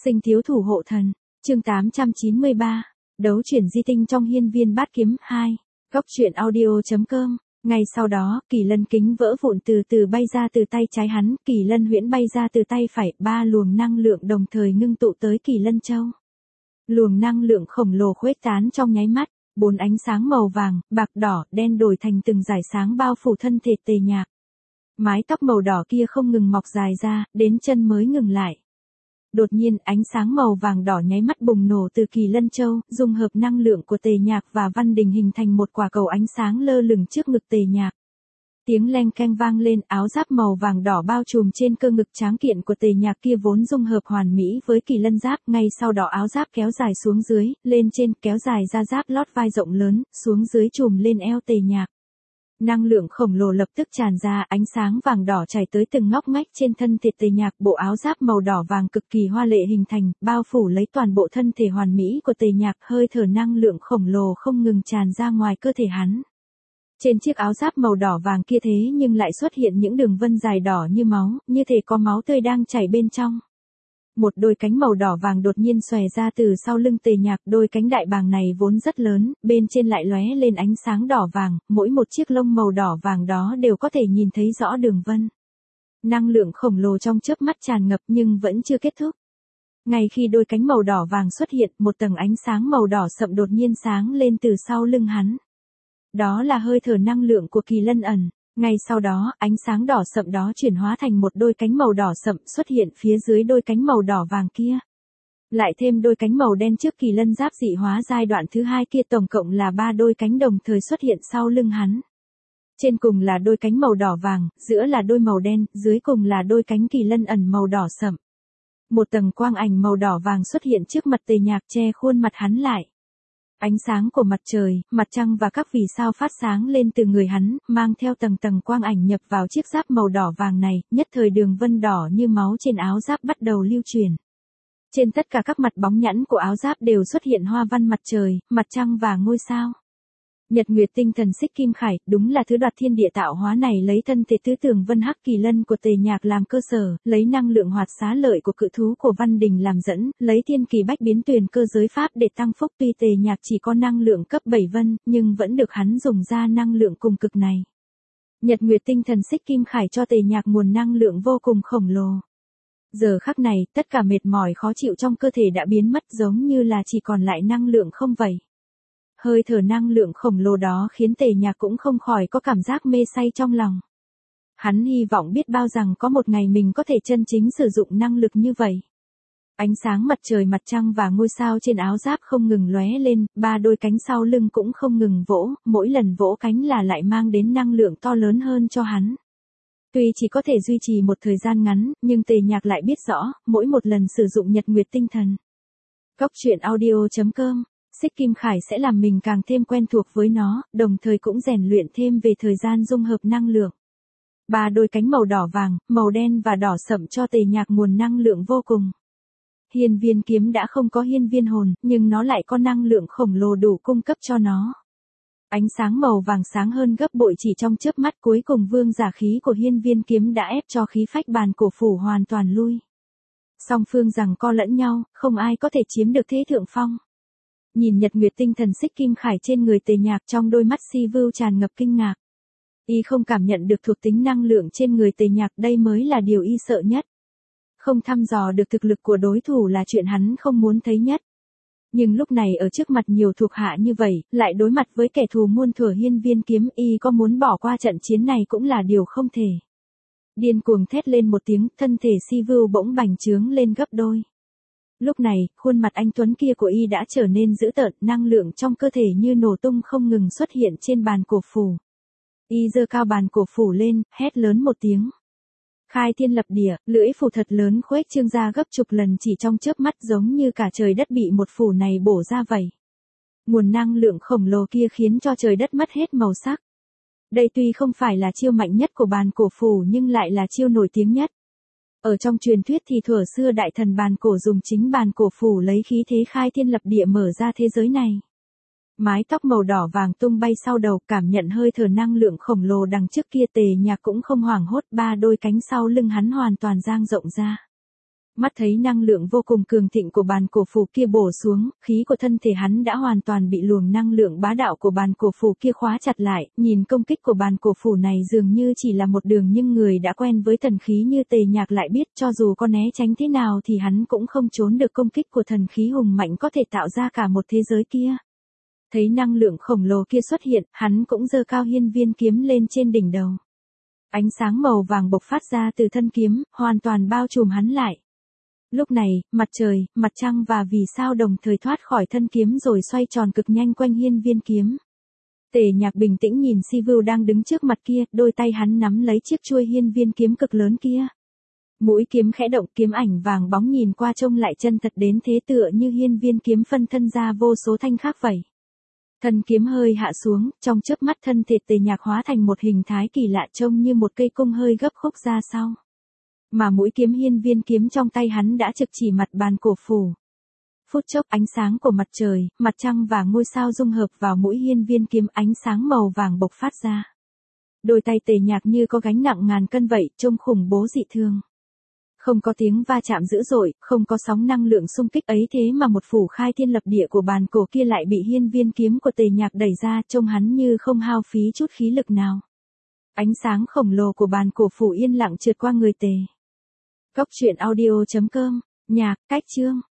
Sinh thiếu thủ hộ thần, chương 893, đấu chuyển di tinh trong hiên viên bát kiếm 2, góc truyện audio.com. Ngay sau đó, kỳ lân kính vỡ vụn từ từ bay ra từ tay trái hắn, kỳ lân huyễn bay ra từ tay phải, 3 luồng năng lượng đồng thời ngưng tụ tới kỳ lân châu. Luồng năng lượng khổng lồ khuếch tán trong nháy mắt, 4 ánh sáng màu vàng, bạc đỏ, đen đổi thành từng dải sáng bao phủ thân thể Tề Nhạc. Mái tóc màu đỏ kia không ngừng mọc dài ra, đến chân mới ngừng lại. Đột nhiên, ánh sáng màu vàng đỏ nháy mắt bùng nổ từ kỳ lân châu, dung hợp năng lượng của Tề Nhạc và Văn Đình hình thành một quả cầu ánh sáng lơ lửng trước ngực Tề Nhạc. Tiếng leng keng vang lên, áo giáp màu vàng đỏ bao trùm trên cơ ngực tráng kiện của Tề Nhạc kia vốn dung hợp hoàn mỹ với kỳ lân giáp, ngay sau đó áo giáp kéo dài xuống dưới, lên trên, kéo dài ra giáp lót vai rộng lớn, xuống dưới trùm lên eo Tề Nhạc. Năng lượng khổng lồ lập tức tràn ra, ánh sáng vàng đỏ chảy tới từng ngóc ngách trên thân thể Tề Nhạc, bộ áo giáp màu đỏ vàng cực kỳ hoa lệ hình thành, bao phủ lấy toàn bộ thân thể hoàn mỹ của Tề Nhạc, hơi thở năng lượng khổng lồ không ngừng tràn ra ngoài cơ thể hắn. Trên chiếc áo giáp màu đỏ vàng kia thế nhưng lại xuất hiện những đường vân dài đỏ như máu, như thể có máu tươi đang chảy bên trong. Một đôi cánh màu đỏ vàng đột nhiên xòe ra từ sau lưng Tề Nhạc, đôi cánh đại bàng này vốn rất lớn, bên trên lại lóe lên ánh sáng đỏ vàng, mỗi một chiếc lông màu đỏ vàng đó đều có thể nhìn thấy rõ đường vân. Năng lượng khổng lồ trong chớp mắt tràn ngập nhưng vẫn chưa kết thúc. Ngay khi đôi cánh màu đỏ vàng xuất hiện, một tầng ánh sáng màu đỏ sậm đột nhiên sáng lên từ sau lưng hắn. Đó là hơi thở năng lượng của kỳ lân ẩn. Ngay sau đó, ánh sáng đỏ sậm đó chuyển hóa thành một đôi cánh màu đỏ sậm xuất hiện phía dưới đôi cánh màu đỏ vàng kia. Lại thêm đôi cánh màu đen trước kỳ lân giáp dị hóa giai đoạn thứ 2 kia, tổng cộng là 3 đôi cánh đồng thời xuất hiện sau lưng hắn. Trên cùng là đôi cánh màu đỏ vàng, giữa là đôi màu đen, dưới cùng là đôi cánh kỳ lân ẩn màu đỏ sậm. Một tầng quang ảnh màu đỏ vàng xuất hiện trước mặt Tề Nhạc che khuôn mặt hắn lại. Ánh sáng của mặt trời, mặt trăng và các vì sao phát sáng lên từ người hắn, mang theo tầng tầng quang ảnh nhập vào chiếc giáp màu đỏ vàng này, nhất thời đường vân đỏ như máu trên áo giáp bắt đầu lưu truyền. Trên tất cả các mặt bóng nhẵn của áo giáp đều xuất hiện hoa văn mặt trời, mặt trăng và ngôi sao. Nhật Nguyệt tinh thần xích kim khải, đúng là thứ đoạt thiên địa tạo hóa này lấy thân thể tứ tường vân hắc kỳ lân của Tề Nhạc làm cơ sở, lấy năng lượng hoạt xá lợi của cự thú của Văn Đình làm dẫn, lấy thiên kỳ bách biến tuyền cơ giới pháp để tăng phúc. Tuy Tề Nhạc chỉ có năng lượng cấp 7 vân, nhưng vẫn được hắn dùng ra năng lượng cùng cực này. Nhật Nguyệt tinh thần xích kim khải cho Tề Nhạc nguồn năng lượng vô cùng khổng lồ. Giờ khắc này, tất cả mệt mỏi khó chịu trong cơ thể đã biến mất, giống như là chỉ còn lại năng lượng không vậy. Hơi thở năng lượng khổng lồ đó khiến Tề Nhạc cũng không khỏi có cảm giác mê say trong lòng. Hắn hy vọng biết bao rằng có một ngày mình có thể chân chính sử dụng năng lực như vậy. Ánh sáng mặt trời, mặt trăng và ngôi sao trên áo giáp không ngừng lóe lên, 3 đôi cánh sau lưng cũng không ngừng vỗ, mỗi lần vỗ cánh là lại mang đến năng lượng to lớn hơn cho hắn. Tuy chỉ có thể duy trì một thời gian ngắn, nhưng Tề Nhạc lại biết rõ, mỗi một lần sử dụng Nhật Nguyệt tinh thần. Góc truyện audio.com. Xích kim khải sẽ làm mình càng thêm quen thuộc với nó, đồng thời cũng rèn luyện thêm về thời gian dung hợp năng lượng. 3 đôi cánh màu đỏ vàng, màu đen và đỏ sậm cho Tề Nhạc nguồn năng lượng vô cùng. Hiên viên kiếm đã không có hiên viên hồn, nhưng nó lại có năng lượng khổng lồ đủ cung cấp cho nó. Ánh sáng màu vàng sáng hơn gấp bội chỉ trong chớp mắt, cuối cùng vương giả khí của hiên viên kiếm đã ép cho khí phách bàn cổ phủ hoàn toàn lui. Song phương giằng co lẫn nhau, không ai có thể chiếm được thế thượng phong. Nhìn Nhật Nguyệt tinh thần xích kim khải trên người Tề Nhạc, trong đôi mắt si vưu tràn ngập kinh ngạc. Y không cảm nhận được thuộc tính năng lượng trên người Tề Nhạc, đây mới là điều y sợ nhất. Không thăm dò được thực lực của đối thủ là chuyện hắn không muốn thấy nhất. Nhưng lúc này ở trước mặt nhiều thuộc hạ như vậy, lại đối mặt với kẻ thù muôn thuở hiên viên kiếm, y có muốn bỏ qua trận chiến này cũng là điều không thể. Điên cuồng thét lên một tiếng, thân thể si vưu bỗng bành trướng lên gấp đôi. Lúc này, khuôn mặt anh tuấn kia của y đã trở nên dữ tợn, năng lượng trong cơ thể như nổ tung không ngừng xuất hiện trên bàn cổ phủ. Y giơ cao bàn cổ phủ lên, hét lớn một tiếng. Khai thiên lập địa, lưỡi phủ thật lớn khuếch trương ra gấp chục lần chỉ trong chớp mắt, giống như cả trời đất bị một phủ này bổ ra vậy. Nguồn năng lượng khổng lồ kia khiến cho trời đất mất hết màu sắc. Đây tuy không phải là chiêu mạnh nhất của bàn cổ phủ nhưng lại là chiêu nổi tiếng nhất. Ở trong truyền thuyết thì thuở xưa đại thần bàn cổ dùng chính bàn cổ phủ lấy khí thế khai thiên lập địa mở ra thế giới này. Mái tóc màu đỏ vàng tung bay sau đầu, cảm nhận hơi thở năng lượng khổng lồ đằng trước kia, Tề Nhạc cũng không hoảng hốt, 3 đôi cánh sau lưng hắn hoàn toàn dang rộng ra. Mắt thấy năng lượng vô cùng cường thịnh của bàn cổ phủ kia bổ xuống, khí của thân thể hắn đã hoàn toàn bị luồng năng lượng bá đạo của bàn cổ phủ kia khóa chặt lại, nhìn công kích của bàn cổ phủ này dường như chỉ là một đường, nhưng người đã quen với thần khí như Tề Nhạc lại biết cho dù có né tránh thế nào thì hắn cũng không trốn được công kích của thần khí hùng mạnh có thể tạo ra cả một thế giới kia. Thấy năng lượng khổng lồ kia xuất hiện, hắn cũng giơ cao hiên viên kiếm lên trên đỉnh đầu. Ánh sáng màu vàng bộc phát ra từ thân kiếm, hoàn toàn bao trùm hắn lại. Lúc này, mặt trời, mặt trăng và vì sao đồng thời thoát khỏi thân kiếm rồi xoay tròn cực nhanh quanh hiên viên kiếm. Tề Nhạc bình tĩnh nhìn Si Vưu đang đứng trước mặt kia, đôi tay hắn nắm lấy chiếc chuôi hiên viên kiếm cực lớn kia. Mũi kiếm khẽ động, kiếm ảnh vàng bóng nhìn qua trông lại chân thật đến thế, tựa như hiên viên kiếm phân thân ra vô số thanh khác vậy. Thân kiếm hơi hạ xuống, trong chớp mắt thân thể Tề Nhạc hóa thành một hình thái kỳ lạ trông như một cây cung hơi gấp khúc ra sau. Mà mũi kiếm hiên viên kiếm trong tay hắn đã trực chỉ mặt bàn cổ phủ. Phút chốc ánh sáng của mặt trời, mặt trăng và ngôi sao dung hợp vào mũi hiên viên kiếm, ánh sáng màu vàng bộc phát ra. Đôi tay Tề Nhạc như có gánh nặng ngàn cân vậy, trông khủng bố dị thường. Không có tiếng va chạm dữ dội, không có sóng năng lượng xung kích ấy, thế mà một phủ khai thiên lập địa của bàn cổ kia lại bị hiên viên kiếm của Tề Nhạc đẩy ra, trông hắn như không hao phí chút khí lực nào. Ánh sáng khổng lồ của bàn cổ phủ yên lặng trượt qua người Tề. Góc truyện audio.com, nhạc, cách chương.